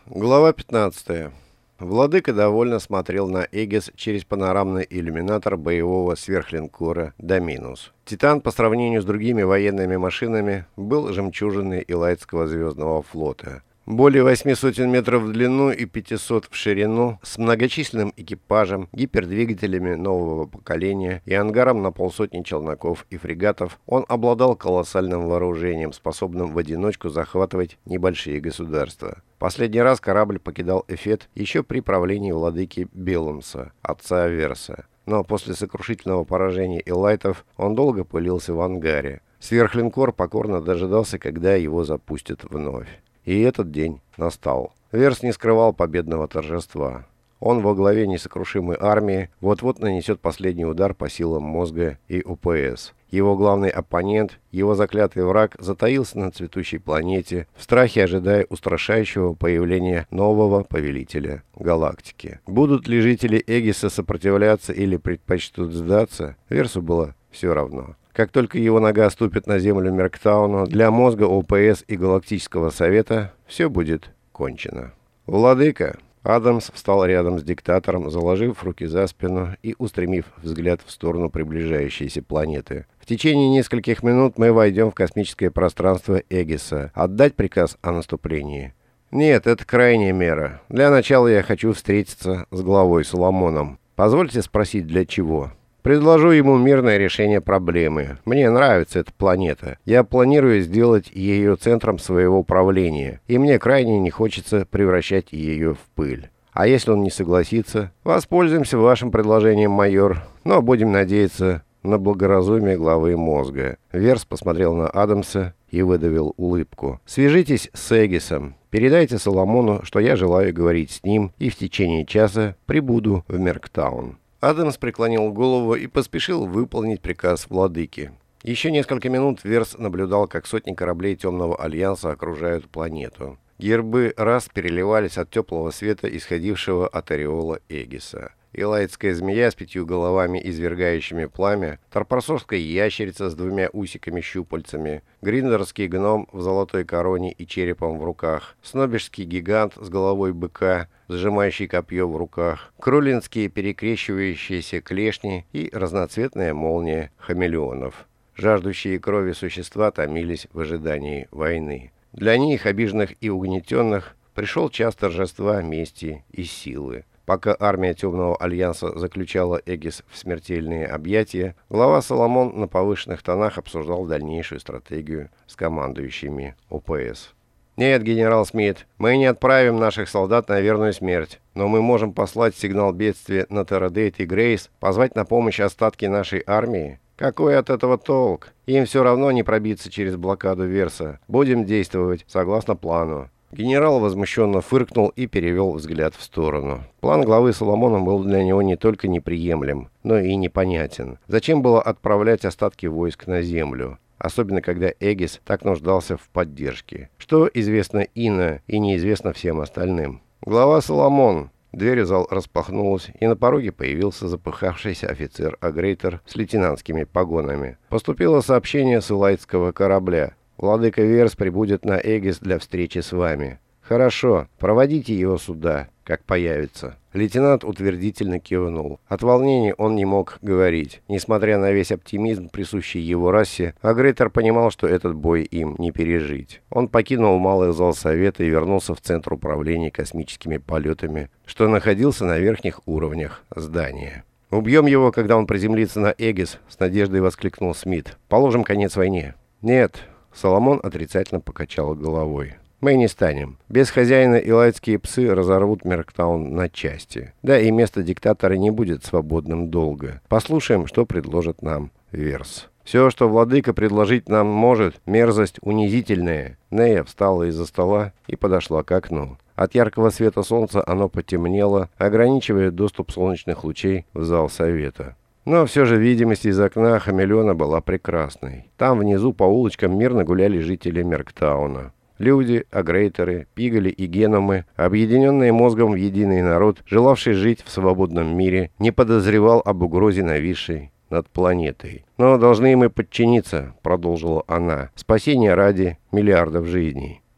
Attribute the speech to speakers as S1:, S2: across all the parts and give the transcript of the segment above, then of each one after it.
S1: Глава 15. Владыка довольно смотрел на Эгис через панорамный иллюминатор боевого сверхлинкора «Доминус». «Титан» по сравнению с другими военными машинами был жемчужиной Илайтского звездного флота. Более 800 метров в длину и 500 в ширину, с многочисленным экипажем, гипердвигателями нового поколения и ангаром на полсотни челноков и фрегатов, он обладал колоссальным вооружением, способным в одиночку захватывать небольшие государства. Последний раз корабль покидал Эфет еще при правлении владыки Белумса, отца Аверса. Но после сокрушительного поражения Илайтов он долго пылился в ангаре. Сверхлинкор покорно дожидался, когда его запустят вновь. И этот день настал. Верс не скрывал победного торжества. Он во главе несокрушимой армии вот-вот нанесет последний удар по силам мозга и УПС. Его главный оппонент, его заклятый враг, затаился на цветущей планете, в страхе ожидая устрашающего появления нового повелителя галактики. Будут ли жители Эгиса сопротивляться или предпочтут сдаться, Версу было все равно. Как только его нога ступит на землю Мерктауна, для мозга ОПС и Галактического Совета все будет кончено. «Владыка!» Адамс встал рядом с диктатором, заложив руки за спину и устремив взгляд в сторону приближающейся планеты. «В течение нескольких минут мы войдем в космическое пространство Эгиса. Отдать приказ о наступлении?» «Нет, это крайняя мера. Для начала я хочу встретиться с главой Соломоном. Позвольте спросить, для чего?» «Предложу ему мирное решение проблемы. Мне нравится эта планета. Я планирую сделать ее центром своего правления, и мне крайне не хочется превращать ее в пыль. А если он не согласится? Воспользуемся вашим предложением, майор, но будем надеяться на благоразумие главы мозга». Верс посмотрел на Адамса и выдавил улыбку. «Свяжитесь с Эгисом. Передайте Соломону, что я желаю говорить с ним, и в течение часа прибуду в Мерктаун». Адамс преклонил голову и поспешил выполнить приказ владыки. Еще несколько минут Верс наблюдал, как сотни кораблей Темного Альянса окружают планету. Гербы рас переливались от теплого света, исходившего от ореола Эгиса. Илайтская змея с 5 головами, извергающими пламя, торпорсовская ящерица с 2 усиками-щупальцами, гриндерский гном в золотой короне и черепом в руках, снобишский гигант с головой быка, сжимающий копье в руках, кролинские перекрещивающиеся клешни и разноцветная молния хамелеонов. Жаждущие крови существа томились в ожидании войны. Для них, обиженных и угнетенных, пришел час торжества, мести и силы. Пока армия Темного Альянса заключала Эгис в смертельные объятия, глава Соломон на повышенных тонах обсуждал дальнейшую стратегию с командующими ОПС. «Нет, генерал Смит, мы не отправим наших солдат на верную смерть, но мы можем послать сигнал бедствия на Террадейт и Грейс, позвать на помощь остатки нашей армии. Какой от этого толк? Им все равно не пробиться через блокаду Верса. Будем действовать согласно плану». Генерал возмущенно фыркнул и перевел взгляд в сторону. План главы Соломона был для него не только неприемлем, но и непонятен. Зачем было отправлять остатки войск на землю? Особенно когда Эгис так нуждался в поддержке. Что известно Инна и неизвестно всем остальным. «Глава Соломон!» Дверь в зал распахнулась, и на пороге появился запыхавшийся офицер Агрейтер с лейтенантскими погонами. Поступило сообщение с илайтского корабля. «Владыка Верс прибудет на Эгис для встречи с вами». «Хорошо, проводите его сюда, как появится». Лейтенант утвердительно кивнул. От волнения он не мог говорить. Несмотря на весь оптимизм, присущий его расе, Агрейтер понимал, что этот бой им не пережить. Он покинул малый зал совета и вернулся в центр управления космическими полетами, что находился на верхних уровнях здания. «Убьем его, когда он приземлится на Эгис», — с надеждой воскликнул Смит. «Положим конец войне». «Нет». Соломон отрицательно покачал головой. «Мы не станем. Без хозяина илайтские псы разорвут Мерктаун на части. Да и место диктатора не будет свободным долго. Послушаем, что предложит нам Верс». «Все, что владыка предложить нам может, мерзость унизительная». Нея встала из-за стола и подошла к окну. От яркого света солнца оно потемнело, ограничивая доступ солнечных лучей в зал совета. Но все же видимость из окна хамелеона была прекрасной. Там внизу по улочкам мирно гуляли жители Мерктауна. Люди, агрейтеры, пиголи и геномы, объединенные мозгом в единый народ, желавший жить в свободном мире, не подозревал об угрозе, нависшей над планетой. «Но должны мы подчиниться», — продолжила она, — «спасение ради миллиардов жизней».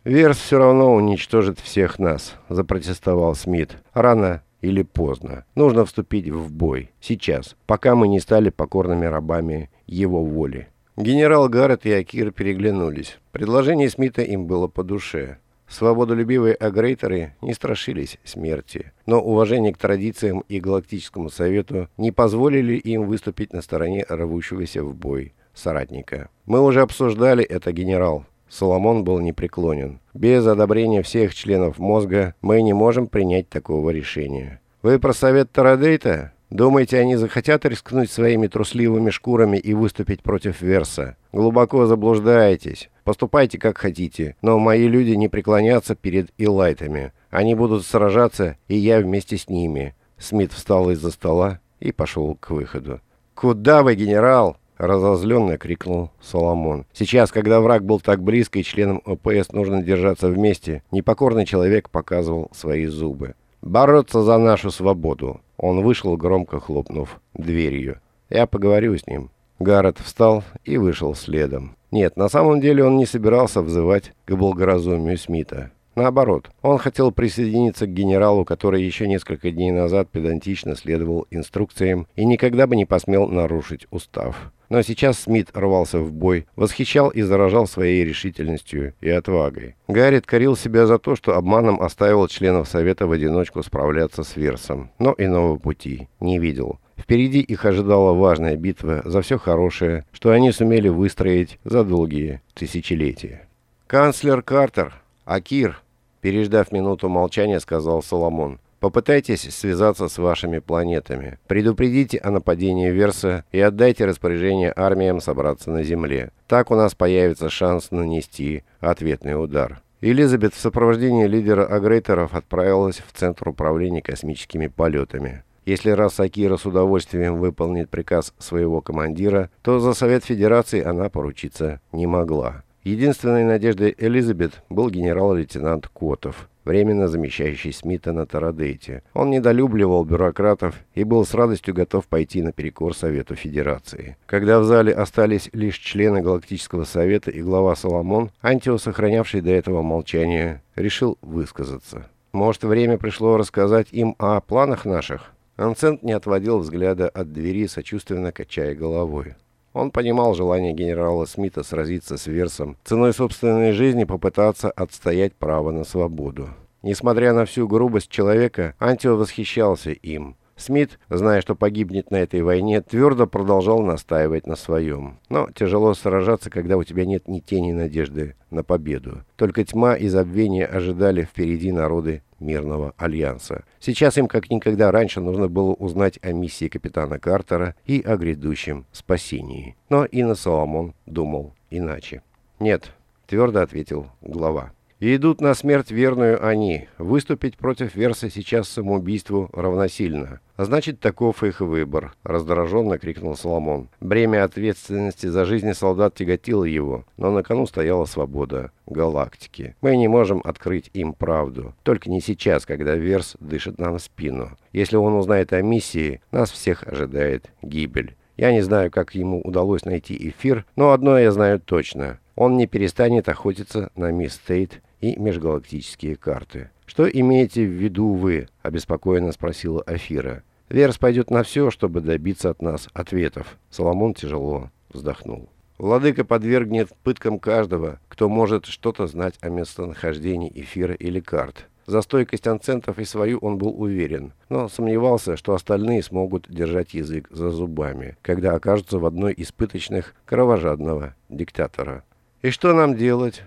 S1: «Верс все равно уничтожит всех нас», — запротестовал Смит. «Рано или поздно. Нужно вступить в бой. Сейчас, пока мы не стали покорными рабами его воли». Генерал Гаррет и Акир переглянулись. Предложение Смита им было по душе. Свободолюбивые агрейторы не страшились смерти, но уважение к традициям и Галактическому Совету не позволили им выступить на стороне рвущегося в бой соратника. «Мы уже обсуждали это, генерал». Соломон был непреклонен. «Без одобрения всех членов мозга мы не можем принять такого решения». «Вы про совет Тарадейта? Думаете, они захотят рискнуть своими трусливыми шкурами и выступить против Верса? Глубоко заблуждаетесь. Поступайте как хотите, но мои люди не преклонятся перед Илайтами. Они будут сражаться, и я вместе с ними». Смит встал из-за стола и пошел к выходу. «Куда вы, генерал?» — разозленно крикнул Соломон. «Сейчас, когда враг был так близко и членам ОПС нужно держаться вместе, непокорный человек показывал свои зубы. Бороться за нашу свободу». Он вышел, громко хлопнув дверью. «Я поговорю с ним». Гаррет встал и вышел следом. Нет, на самом деле он не собирался взывать к благоразумию Смита. Наоборот, он хотел присоединиться к генералу, который еще несколько дней назад педантично следовал инструкциям и никогда бы не посмел нарушить устав. Но сейчас Смит рвался в бой, восхищал и заражал своей решительностью и отвагой. Гаррет корил себя за то, что обманом оставил членов Совета в одиночку справляться с Версом, но иного пути не видел. Впереди их ожидала важная битва за все хорошее, что они сумели выстроить за долгие тысячелетия. «Канцлер Картер, Акир», переждав минуту молчания, сказал Соломон, «попытайтесь связаться с вашими планетами. Предупредите о нападении Верса и отдайте распоряжение армиям собраться на Земле. Так у нас появится шанс нанести ответный удар». Элизабет в сопровождении лидера агрейторов отправилась в Центр управления космическими полетами. Если раз Акира с удовольствием выполнит приказ своего командира, то за Совет Федерации она поручиться не могла. Единственной надеждой Элизабет был генерал-лейтенант Котов, временно замещающий Смита на Тарадейте. Он недолюбливал бюрократов и был с радостью готов пойти наперекор Совету Федерации. Когда в зале остались лишь члены Галактического Совета и глава Соломон, Антио, сохранявший до этого молчание, решил высказаться. «Может, время пришло рассказать им о планах наших?» Анцент не отводил взгляда от двери, сочувственно качая головой. Он понимал желание генерала Смита сразиться с Версом, ценой собственной жизни попытаться отстоять право на свободу. Несмотря на всю грубость человека, Антио восхищался им. Смит, зная, что погибнет на этой войне, твердо продолжал настаивать на своем. Но тяжело сражаться, когда у тебя нет ни тени надежды на победу. Только тьма и забвение ожидали впереди народы Мирного Альянса. Сейчас им как никогда раньше нужно было узнать о миссии капитана Картера и о грядущем спасении. Но Инна Соломон думал иначе. «Нет», — твердо ответил глава. «И идут на смерть верную они. Выступить против Верса сейчас самоубийству равносильно. А значит, таков их выбор», — раздраженно крикнул Соломон. Бремя ответственности за жизни солдат тяготило его, но на кону стояла свобода галактики. Мы не можем открыть им правду. Только не сейчас, когда Верс дышит нам в спину. Если он узнает о миссии, нас всех ожидает гибель. Я не знаю, как ему удалось найти эфир, но одно я знаю точно. Он не перестанет охотиться на Мисс Тейт и межгалактические карты. «Что имеете в виду вы?» – обеспокоенно спросила Афира. «Верс пойдет на все, чтобы добиться от нас ответов». Соломон тяжело вздохнул. «Владыка подвергнет пыткам каждого, кто может что-то знать о местонахождении эфира или карт». За стойкость анцентов и свою он был уверен, но сомневался, что остальные смогут держать язык за зубами, когда окажутся в одной из пыточных кровожадного диктатора. «И что нам делать?»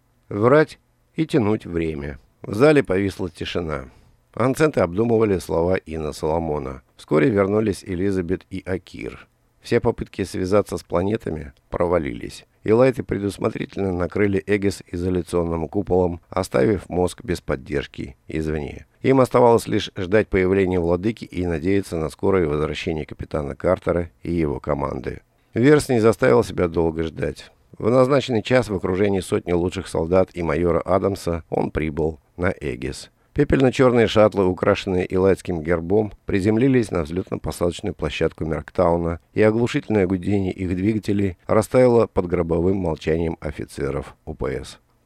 S1: «Врать и тянуть время». В зале повисла тишина. Анценты обдумывали слова Инна Соломона. Вскоре вернулись Элизабет и Акир. Все попытки связаться с планетами провалились. Илайты предусмотрительно накрыли Эгис изоляционным куполом, оставив мозг без поддержки извне. Им оставалось лишь ждать появления владыки и надеяться на скорое возвращение капитана Картера и его команды. Верс не заставил себя долго ждать. В назначенный час в окружении сотни лучших солдат и майора Адамса он прибыл на Эгис. Пепельно-черные шаттлы, украшенные илайтским гербом, приземлились на взлетно-посадочную площадку Мерктауна, и оглушительное гудение их двигателей растаяло под гробовым молчанием офицеров УПС.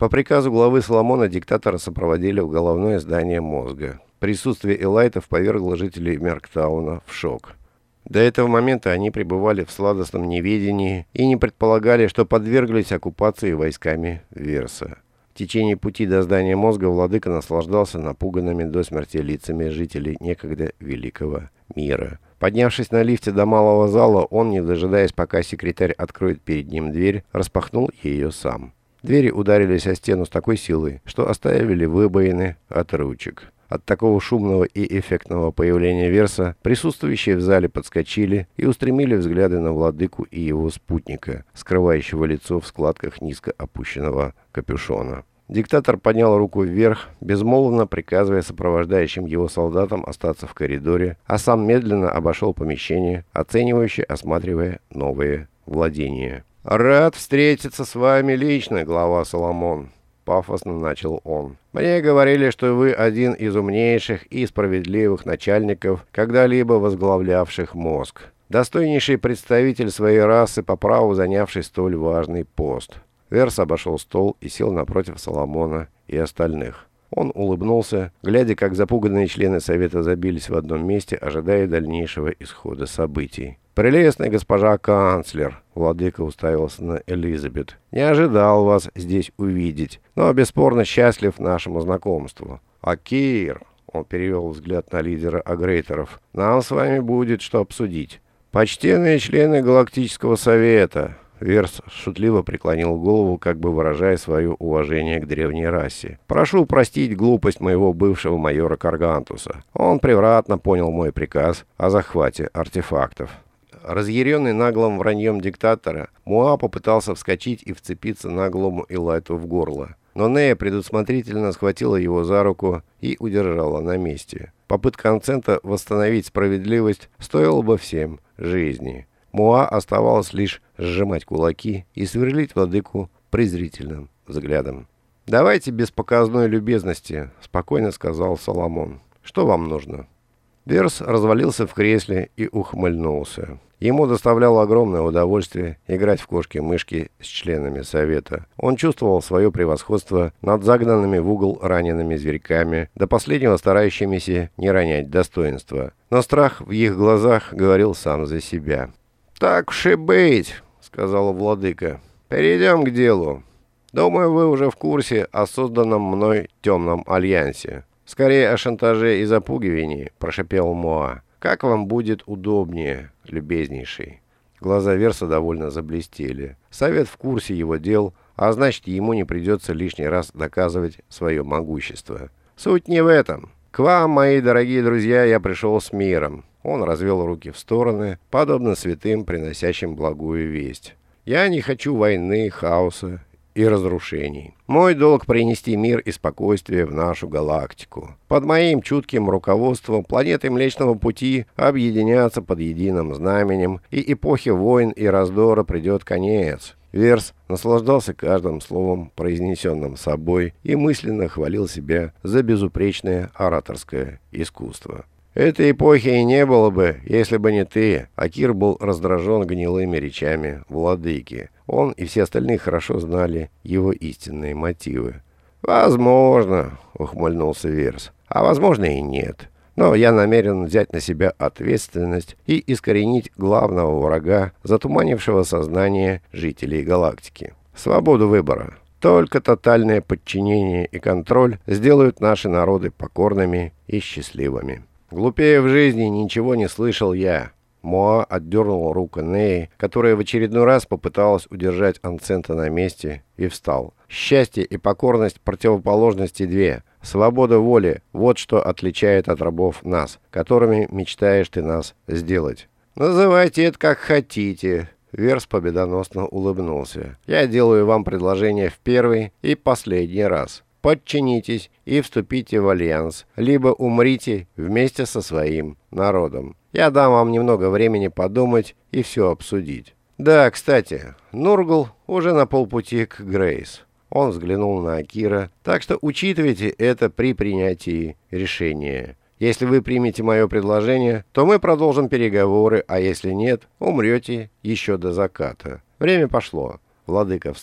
S1: По приказу главы Соломона диктатора сопроводили в головное здание мозга. Присутствие элайтов повергло жителей Мерктауна в шок. До этого момента они пребывали в сладостном неведении и не предполагали, что подверглись оккупации войсками Верса. В течение пути до здания мозга владыка наслаждался напуганными до смерти лицами жителей некогда великого мира. Поднявшись на лифте до малого зала, он, не дожидаясь, пока секретарь откроет перед ним дверь, распахнул ее сам. Двери ударились о стену с такой силой, что оставили выбоины от ручек. От такого шумного и эффектного появления Верса присутствующие в зале подскочили и устремили взгляды на владыку и его спутника, скрывающего лицо в складках низко опущенного капюшона. Диктатор поднял руку вверх, безмолвно приказывая сопровождающим его солдатам остаться в коридоре, а сам медленно обошел помещение, оценивающе осматривая новые владения. «Рад встретиться с вами лично, глава Соломон», — пафосно начал он. «Мне говорили, что вы один из умнейших и справедливых начальников, когда-либо возглавлявших мозг. Достойнейший представитель своей расы, по праву занявший столь важный пост». Верс обошел стол и сел напротив Соломона и остальных. Он улыбнулся, глядя, как запуганные члены совета забились в одном месте, ожидая дальнейшего исхода событий. «Прелестная госпожа канцлер», — владыка уставился на Элизабет, — «не ожидал вас здесь увидеть, но бесспорно счастлив нашему знакомству. Акир», — он перевел взгляд на лидера агрейторов, — «нам с вами будет что обсудить. Почтенные члены Галактического совета». Верс шутливо преклонил голову, как бы выражая свое уважение к древней расе. «Прошу простить глупость моего бывшего майора Каргантуса. Он превратно понял мой приказ о захвате артефактов». Разъяренный наглым враньем диктатора, Муа попытался вскочить и вцепиться наглому Элайту в горло. Но Нея предусмотрительно схватила его за руку и удержала на месте. Попытка Анцента восстановить справедливость стоила бы всем жизни. Муа оставалось лишь сжимать кулаки и сверлить владыку презрительным взглядом. «Давайте без показной любезности», — спокойно сказал Соломон. «Что вам нужно?» Верс развалился в кресле и ухмыльнулся. Ему доставляло огромное удовольствие играть в кошки-мышки с членами совета. Он чувствовал свое превосходство над загнанными в угол ранеными зверьками, до последнего старающимися не ронять достоинства. Но страх в их глазах говорил сам за себя. «Так уж и быть», — сказал владыка. «Перейдем к делу. Думаю, вы уже в курсе о созданном мной темном альянсе. Скорее о шантаже и запугивании», — прошипел Муа. «Как вам будет удобнее, любезнейший?» Глаза Верса довольно заблестели. Совет в курсе его дел, а значит, ему не придется лишний раз доказывать свое могущество. «Суть не в этом. К вам, мои дорогие друзья, я пришел с миром». Он развел руки в стороны, подобно святым, приносящим благую весть. «Я не хочу войны, хаоса и разрушений. Мой долг принести мир и спокойствие в нашу галактику. Под моим чутким руководством планеты Млечного Пути объединятся под единым знаменем, и эпохе войн и раздора придет конец». Верс наслаждался каждым словом, произнесенным собой, и мысленно хвалил себя за безупречное ораторское искусство. «Этой эпохи и не было бы, если бы не ты». Акир был раздражен гнилыми речами владыки. Он и все остальные хорошо знали его истинные мотивы. «Возможно», — ухмыльнулся Верс, — «а возможно и нет. Но я намерен взять на себя ответственность и искоренить главного врага, затуманившего сознание жителей галактики. Свободу выбора. Только тотальное подчинение и контроль сделают наши народы покорными и счастливыми». «Глупее в жизни ничего не слышал я». Муа отдернул руку Неи, которая в очередной раз попыталась удержать Анцента на месте, и встал. «Счастье и покорность противоположности две. Свобода воли – вот что отличает от рабов нас, которыми мечтаешь ты нас сделать». «Называйте это как хотите». Верс победоносно улыбнулся. «Я делаю вам предложение в первый и последний раз. Подчинитесь и вступите в альянс, либо умрите вместе со своим народом. Я дам вам немного времени подумать и все обсудить». «Да, кстати, Нургл уже на полпути к Грейс». Он взглянул на Акира. «Так что учитывайте это при принятии решения. Если вы примете мое предложение, то мы продолжим переговоры, а если нет, умрете еще до заката». Время пошло. Владыка встал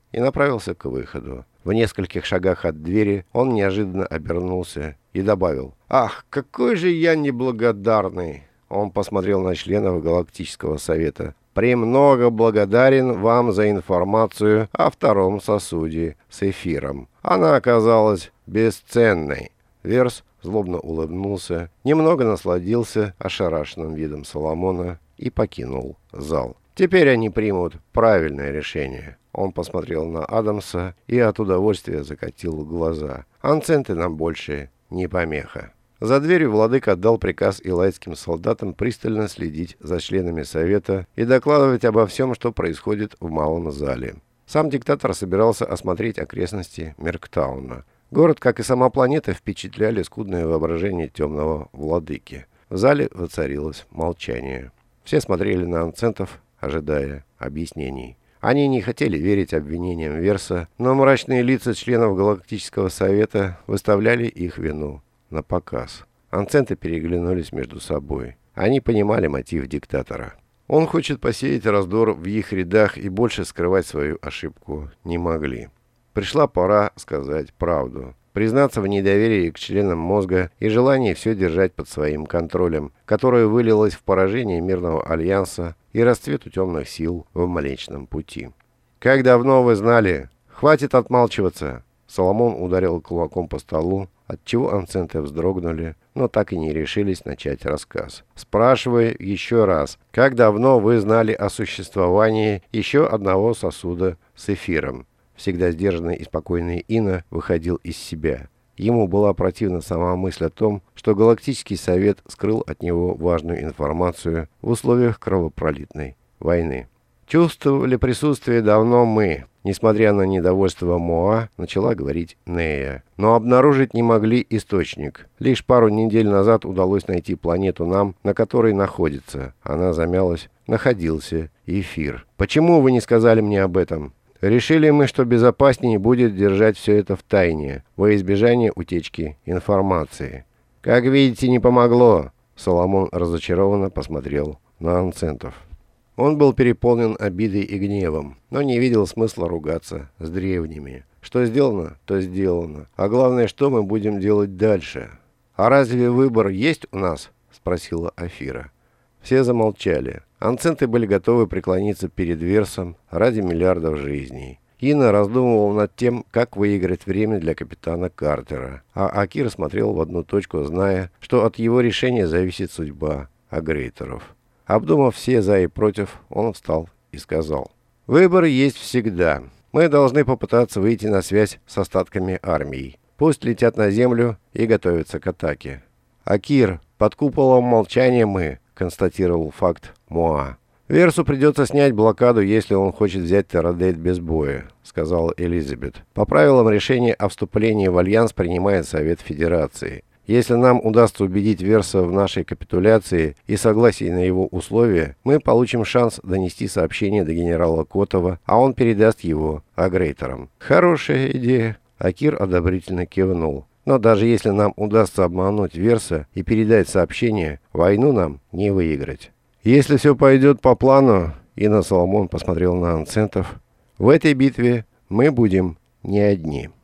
S1: и направился к выходу. В нескольких шагах от двери он неожиданно обернулся и добавил: «Ах, какой же я неблагодарный!» Он посмотрел на членов Галактического совета. «Премного благодарен вам за информацию о втором сосуде с эфиром. Она оказалась бесценной». Верс злобно улыбнулся, немного насладился ошарашенным видом Соломона и покинул зал. «Теперь они примут правильное решение». Он посмотрел на Адамса и от удовольствия закатил глаза. «Анценты нам больше не помеха». За дверью владыка отдал приказ илайским солдатам пристально следить за членами совета и докладывать обо всем, что происходит в малом зале. Сам диктатор собирался осмотреть окрестности Мерктауна. Город, как и сама планета, впечатляли скудное воображение темного владыки. В зале воцарилось молчание. Все смотрели на анцентов, ожидая объяснений. Они не хотели верить обвинениям Верса, но мрачные лица членов Галактического совета выставляли их вину на показ. Анценты переглянулись между собой. Они понимали мотив диктатора. Он хочет посеять раздор в их рядах, и больше скрывать свою ошибку не могли. Пришла пора сказать правду. Признаться в недоверии к членам мозга и желании все держать под своим контролем, которое вылилось в поражение мирного альянса и расцвету темных сил в Млечном пути. «Как давно вы знали? Хватит отмалчиваться!» Соломон ударил кулаком по столу, отчего анценты вздрогнули, но так и не решились начать рассказ. «Спрашиваю еще раз, как давно вы знали о существовании еще одного сосуда с эфиром?» Всегда сдержанный и спокойный Ина выходил из себя. Ему была противна сама мысль о том, что Галактический совет скрыл от него важную информацию в условиях кровопролитной войны. «Чувствовали присутствие давно мы», несмотря на недовольство Моа, начала говорить Нея. «Но обнаружить не могли источник. Лишь пару недель назад удалось найти планету нам, на которой находится». Она замялась. «Находился эфир. Почему вы не сказали мне об этом?» «Решили мы, что безопаснее будет держать все это в тайне, во избежание утечки информации». «Как видите, не помогло», — Соломон разочарованно посмотрел на анцентов. Он был переполнен обидой и гневом, но не видел смысла ругаться с древними. Что сделано, то сделано. А главное, что мы будем делать дальше. «А разве выбор есть у нас?» — спросила Афира. Все замолчали. Анценты были готовы преклониться перед Версом ради миллиардов жизней. Ина раздумывал над тем, как выиграть время для капитана Картера, а Акир смотрел в одну точку, зная, что от его решения зависит судьба агрейтеров. Обдумав все за и против, он встал и сказал: «Выбор есть всегда. Мы должны попытаться выйти на связь с остатками армии. Пусть летят на землю и готовятся к атаке». «Акир, под куполом молчания мы», — констатировал факт Моа. «Версу придется снять блокаду, если он хочет взять Террадейт без боя», — сказала Элизабет. «По правилам решение о вступлении в Альянс принимает Совет Федерации. Если нам удастся убедить Верса в нашей капитуляции и согласии на его условия, мы получим шанс донести сообщение до генерала Котова, а он передаст его агрейтерам». «Хорошая идея», — Акир одобрительно кивнул. «Но даже если нам удастся обмануть Верса и передать сообщение, войну нам не выиграть». «Если все пойдет по плану», — Ина Соломон посмотрел на анцентов, — «в этой битве мы будем не одни».